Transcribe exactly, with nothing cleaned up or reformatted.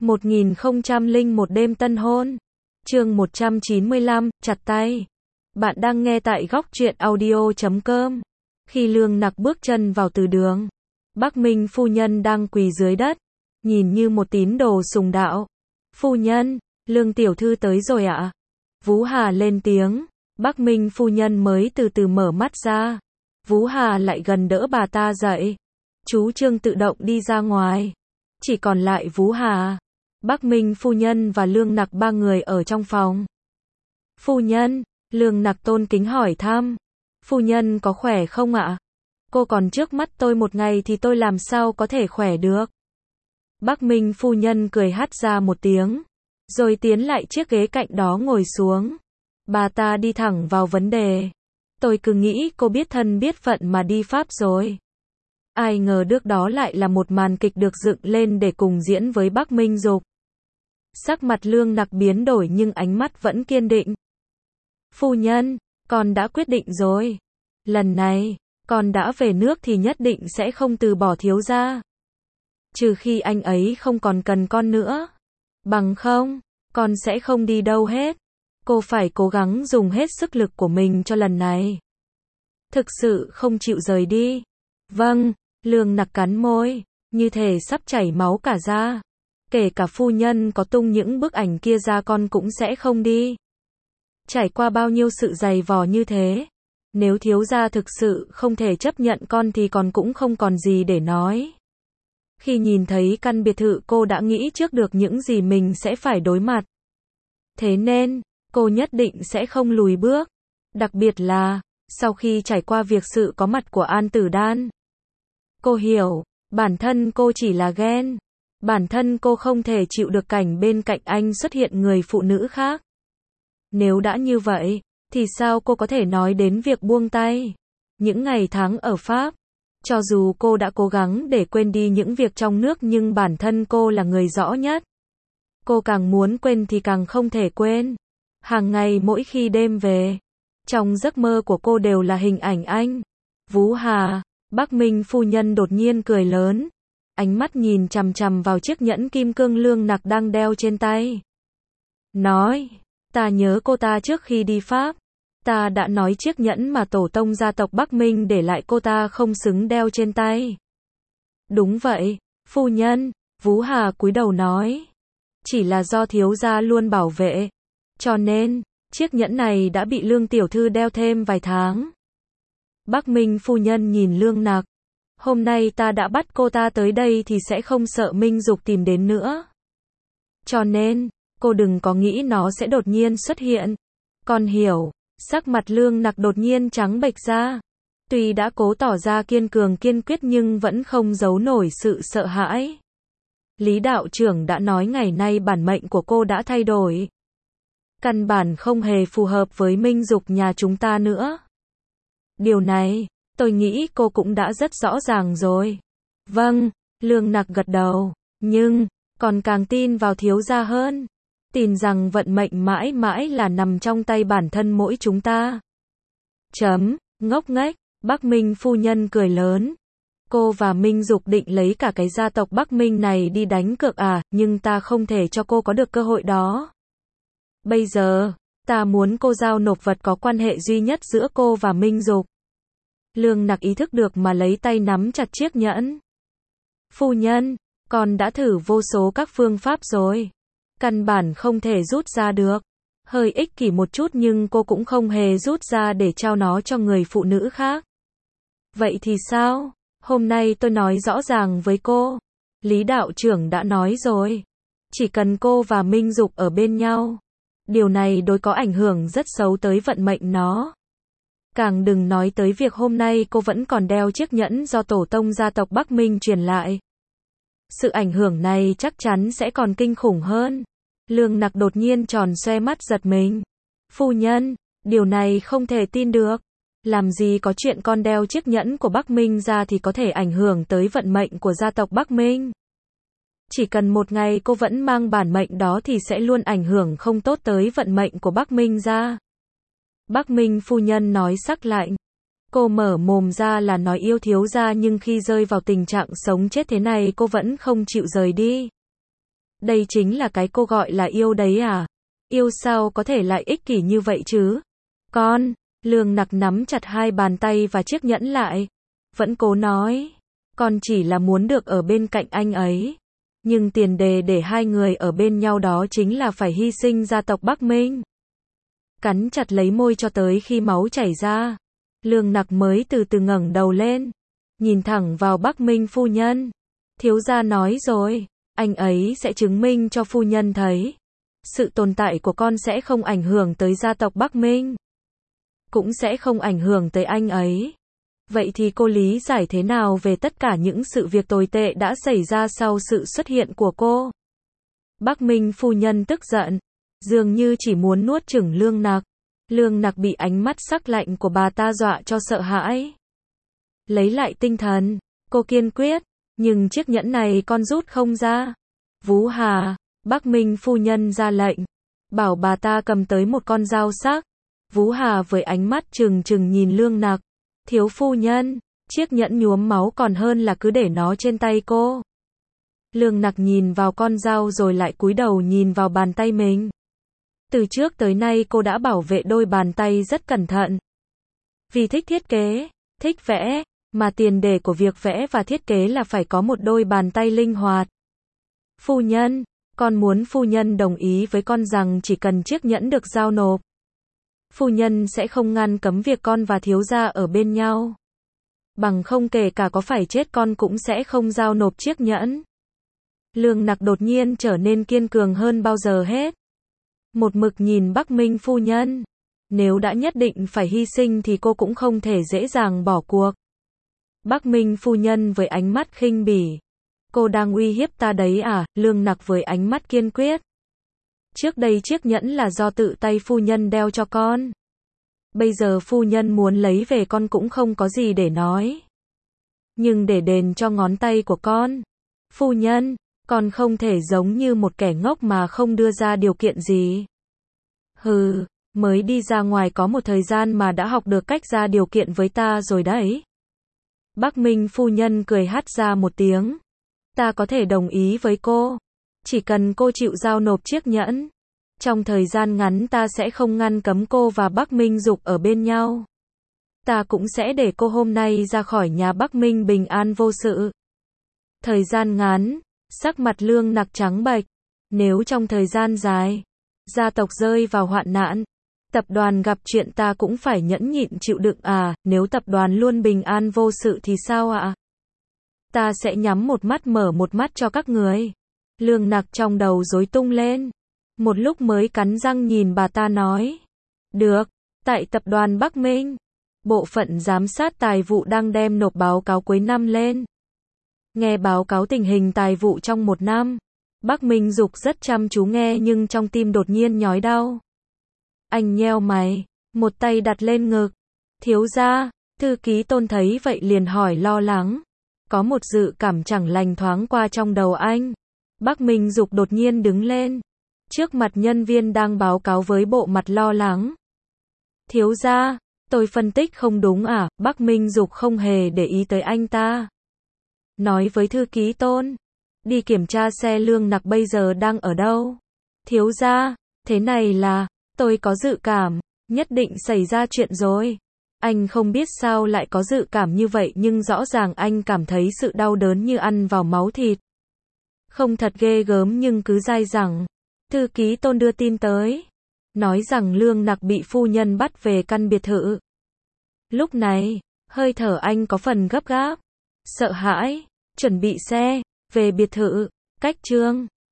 một nghìn không trăm lẻ một đêm tân hôn. Chương một trăm chín mươi lăm, chặt tay. Bạn đang nghe tại góc truyện audio chấm com. Khi Lương Nặc bước chân vào từ đường, Bắc Minh phu nhân đang quỳ dưới đất, nhìn như một tín đồ sùng đạo. Phu nhân, Lương tiểu thư tới rồi ạ. Vú Hà lên tiếng. Bắc Minh phu nhân mới từ từ mở mắt ra. Vú Hà lại gần đỡ bà ta dậy. Chú Trương tự động đi ra ngoài. Chỉ còn lại Vú Hà, Bắc Minh phu nhân và Lương Nặc ba người ở trong phòng. Phu nhân, Lương Nặc tôn kính hỏi thăm. Phu nhân có khỏe không ạ? Cô còn trước mắt tôi một ngày thì tôi làm sao có thể khỏe được? Bắc Minh phu nhân cười hắt ra một tiếng, rồi tiến lại chiếc ghế cạnh đó ngồi xuống. Bà ta đi thẳng vào vấn đề. Tôi cứ nghĩ cô biết thân biết phận mà đi Pháp rồi. Ai ngờ trước đó lại là một màn kịch được dựng lên để cùng diễn với Bắc Minh Dục. Sắc mặt Lương Nặc biến đổi nhưng ánh mắt vẫn kiên định. Phu nhân, con đã quyết định rồi. Lần này, con đã về nước thì nhất định sẽ không từ bỏ thiếu gia. Trừ khi anh ấy không còn cần con nữa. Bằng không, con sẽ không đi đâu hết. Cô phải cố gắng dùng hết sức lực của mình cho lần này. Thực sự không chịu rời đi. Vâng, Lương Nặc cắn môi, như thể sắp chảy máu cả ra. Kể cả phu nhân có tung những bức ảnh kia ra con cũng sẽ không đi. Trải qua bao nhiêu sự dày vò như thế, nếu thiếu gia thực sự không thể chấp nhận con thì con cũng không còn gì để nói. Khi nhìn thấy căn biệt thự cô đã nghĩ trước được những gì mình sẽ phải đối mặt. Thế nên, cô nhất định sẽ không lùi bước. Đặc biệt là, sau khi trải qua việc sự có mặt của An Tử Đan. Cô hiểu, bản thân cô chỉ là ghen. Bản thân cô không thể chịu được cảnh bên cạnh anh xuất hiện người phụ nữ khác. Nếu đã như vậy, thì sao cô có thể nói đến việc buông tay? Những ngày tháng ở Pháp, cho dù cô đã cố gắng để quên đi những việc trong nước nhưng bản thân cô là người rõ nhất. Cô càng muốn quên thì càng không thể quên. Hàng ngày mỗi khi đêm về, trong giấc mơ của cô đều là hình ảnh anh. Vú Hà, Bắc Minh phu nhân đột nhiên cười lớn. Ánh mắt nhìn chằm chằm vào chiếc nhẫn kim cương Lương Nặc đang đeo trên tay. Nói, ta nhớ cô ta trước khi đi Pháp. Ta đã nói chiếc nhẫn mà tổ tông gia tộc Bắc Minh để lại cô ta không xứng đeo trên tay. Đúng vậy, phu nhân, Vú Hà cúi đầu nói. Chỉ là do thiếu gia luôn bảo vệ. Cho nên, chiếc nhẫn này đã bị Lương tiểu thư đeo thêm vài tháng. Bắc Minh phu nhân nhìn Lương Nặc. Hôm nay ta đã bắt cô ta tới đây thì sẽ không sợ Minh Dục tìm đến nữa. Cho nên, cô đừng có nghĩ nó sẽ đột nhiên xuất hiện. Con hiểu, sắc mặt Lương Nặc đột nhiên trắng bệch ra. Tuy đã cố tỏ ra kiên cường kiên quyết nhưng vẫn không giấu nổi sự sợ hãi. Lý đạo trưởng đã nói ngày nay bản mệnh của cô đã thay đổi. Căn bản không hề phù hợp với Minh Dục nhà chúng ta nữa. Điều này, tôi nghĩ cô cũng đã rất rõ ràng rồi. Vâng, Lương Nặc gật đầu, nhưng, còn càng tin vào thiếu gia hơn. Tin rằng vận mệnh mãi mãi là nằm trong tay bản thân mỗi chúng ta. Chấm, ngốc nghếch, Bắc Minh phu nhân cười lớn. Cô và Minh Dục định lấy cả cái gia tộc Bắc Minh này đi đánh cược à, nhưng ta không thể cho cô có được cơ hội đó. Bây giờ, ta muốn cô giao nộp vật có quan hệ duy nhất giữa cô và Minh Dục. Lương Nặc ý thức được mà lấy tay nắm chặt chiếc nhẫn. Phu nhân, con đã thử vô số các phương pháp rồi. Căn bản không thể rút ra được. Hơi ích kỷ một chút nhưng cô cũng không hề rút ra để trao nó cho người phụ nữ khác. Vậy thì sao? Hôm nay tôi nói rõ ràng với cô. Lý đạo trưởng đã nói rồi. Chỉ cần cô và Minh Dục ở bên nhau. Điều này đối có ảnh hưởng rất xấu tới vận mệnh nó. Càng đừng nói tới việc hôm nay cô vẫn còn đeo chiếc nhẫn do tổ tông gia tộc Bắc Minh truyền lại. Sự ảnh hưởng này chắc chắn sẽ còn kinh khủng hơn. Lương Nặc đột nhiên tròn xoe mắt giật mình. Phu nhân, điều này không thể tin được. Làm gì có chuyện con đeo chiếc nhẫn của Bắc Minh ra thì có thể ảnh hưởng tới vận mệnh của gia tộc Bắc Minh. Chỉ cần một ngày cô vẫn mang bản mệnh đó thì sẽ luôn ảnh hưởng không tốt tới vận mệnh của Bắc Minh ra. Bắc Minh phu nhân nói sắc lạnh. Cô mở mồm ra là nói yêu thiếu gia nhưng khi rơi vào tình trạng sống chết thế này cô vẫn không chịu rời đi. Đây chính là cái cô gọi là yêu đấy à? Yêu sao có thể lại ích kỷ như vậy chứ? Con, Lương Nặc nắm chặt hai bàn tay và chiếc nhẫn lại. Vẫn cố nói, con chỉ là muốn được ở bên cạnh anh ấy. Nhưng tiền đề để hai người ở bên nhau đó chính là phải hy sinh gia tộc Bắc Minh. Cắn chặt lấy môi cho tới khi máu chảy ra. Lương Nặc mới từ từ ngẩng đầu lên. Nhìn thẳng vào Bắc Minh phu nhân. Thiếu gia nói rồi, anh ấy sẽ chứng minh cho phu nhân thấy. Sự tồn tại của con sẽ không ảnh hưởng tới gia tộc Bắc Minh. Cũng sẽ không ảnh hưởng tới anh ấy. Vậy thì cô lý giải thế nào về tất cả những sự việc tồi tệ đã xảy ra sau sự xuất hiện của cô? Bắc Minh phu nhân tức giận, dường như chỉ muốn nuốt chửng Lương Nặc. Lương Nặc bị ánh mắt sắc lạnh của bà ta dọa cho sợ hãi. Lấy lại tinh thần, cô kiên quyết, nhưng chiếc nhẫn này con rút không ra. Vú Hà, Bắc Minh phu nhân ra lệnh, bảo bà ta cầm tới một con dao sắc. Vú Hà với ánh mắt trừng trừng nhìn Lương Nặc. Thiếu phu nhân, chiếc nhẫn nhuốm máu còn hơn là cứ để nó trên tay cô. Lương Nặc nhìn vào con dao rồi lại cúi đầu nhìn vào bàn tay mình. Từ trước tới nay cô đã bảo vệ đôi bàn tay rất cẩn thận. Vì thích thiết kế, thích vẽ, mà tiền đề của việc vẽ và thiết kế là phải có một đôi bàn tay linh hoạt. Phu nhân, con muốn phu nhân đồng ý với con rằng chỉ cần chiếc nhẫn được giao nộp, phu nhân sẽ không ngăn cấm việc con và thiếu gia ở bên nhau. Bằng không kể cả có phải chết con cũng sẽ không giao nộp chiếc nhẫn. Lương Nặc đột nhiên trở nên kiên cường hơn bao giờ hết. Một mực nhìn Bắc Minh phu nhân. Nếu đã nhất định phải hy sinh thì cô cũng không thể dễ dàng bỏ cuộc. Bắc Minh phu nhân với ánh mắt khinh bỉ. Cô đang uy hiếp ta đấy à? Lương Nặc với ánh mắt kiên quyết. Trước đây chiếc nhẫn là do tự tay phu nhân đeo cho con. Bây giờ phu nhân muốn lấy về con cũng không có gì để nói. Nhưng để đền cho ngón tay của con, phu nhân, con không thể giống như một kẻ ngốc mà không đưa ra điều kiện gì. Hừ, mới đi ra ngoài có một thời gian mà đã học được cách ra điều kiện với ta rồi đấy. Bắc Minh phu nhân cười hắt ra một tiếng. Ta có thể đồng ý với cô. Chỉ cần cô chịu giao nộp chiếc nhẫn. Trong thời gian ngắn ta sẽ không ngăn cấm cô và Bắc Minh Dục ở bên nhau. Ta cũng sẽ để cô hôm nay ra khỏi nhà Bắc Minh bình an vô sự. Thời gian ngắn, sắc mặt Lương Nặc trắng bệch. Nếu trong thời gian dài, gia tộc rơi vào hoạn nạn, tập đoàn gặp chuyện ta cũng phải nhẫn nhịn chịu đựng à, nếu tập đoàn luôn bình an vô sự thì sao ạ? Ta sẽ nhắm một mắt mở một mắt cho các người. Lương Nặc trong đầu rối tung lên. Một lúc mới cắn răng nhìn bà ta nói. Được, tại tập đoàn Bắc Minh, bộ phận giám sát tài vụ đang đem nộp báo cáo cuối năm lên. Nghe báo cáo tình hình tài vụ trong một năm, Bắc Minh Dục rất chăm chú nghe nhưng trong tim đột nhiên nhói đau. Anh nheo mày, một tay đặt lên ngực. Thiếu gia, thư ký Tôn thấy vậy liền hỏi lo lắng. Có một dự cảm chẳng lành thoáng qua trong đầu anh. Bắc Minh Dục đột nhiên đứng lên. Trước mặt nhân viên đang báo cáo với bộ mặt lo lắng. Thiếu gia, tôi phân tích không đúng à? Bắc Minh Dục không hề để ý tới anh ta. Nói với thư ký Tôn. Đi kiểm tra xe Lương Nặc bây giờ đang ở đâu. Thiếu gia, thế này là, tôi có dự cảm, nhất định xảy ra chuyện rồi. Anh không biết sao lại có dự cảm như vậy nhưng rõ ràng anh cảm thấy sự đau đớn như ăn vào máu thịt. Không thật ghê gớm nhưng cứ dai dẳng. Thư ký Tôn đưa tin tới. Nói rằng Lương Nặc bị phu nhân bắt về căn biệt thự. Lúc này, hơi thở anh có phần gấp gáp. Sợ hãi, chuẩn bị xe, về biệt thự, cách chương.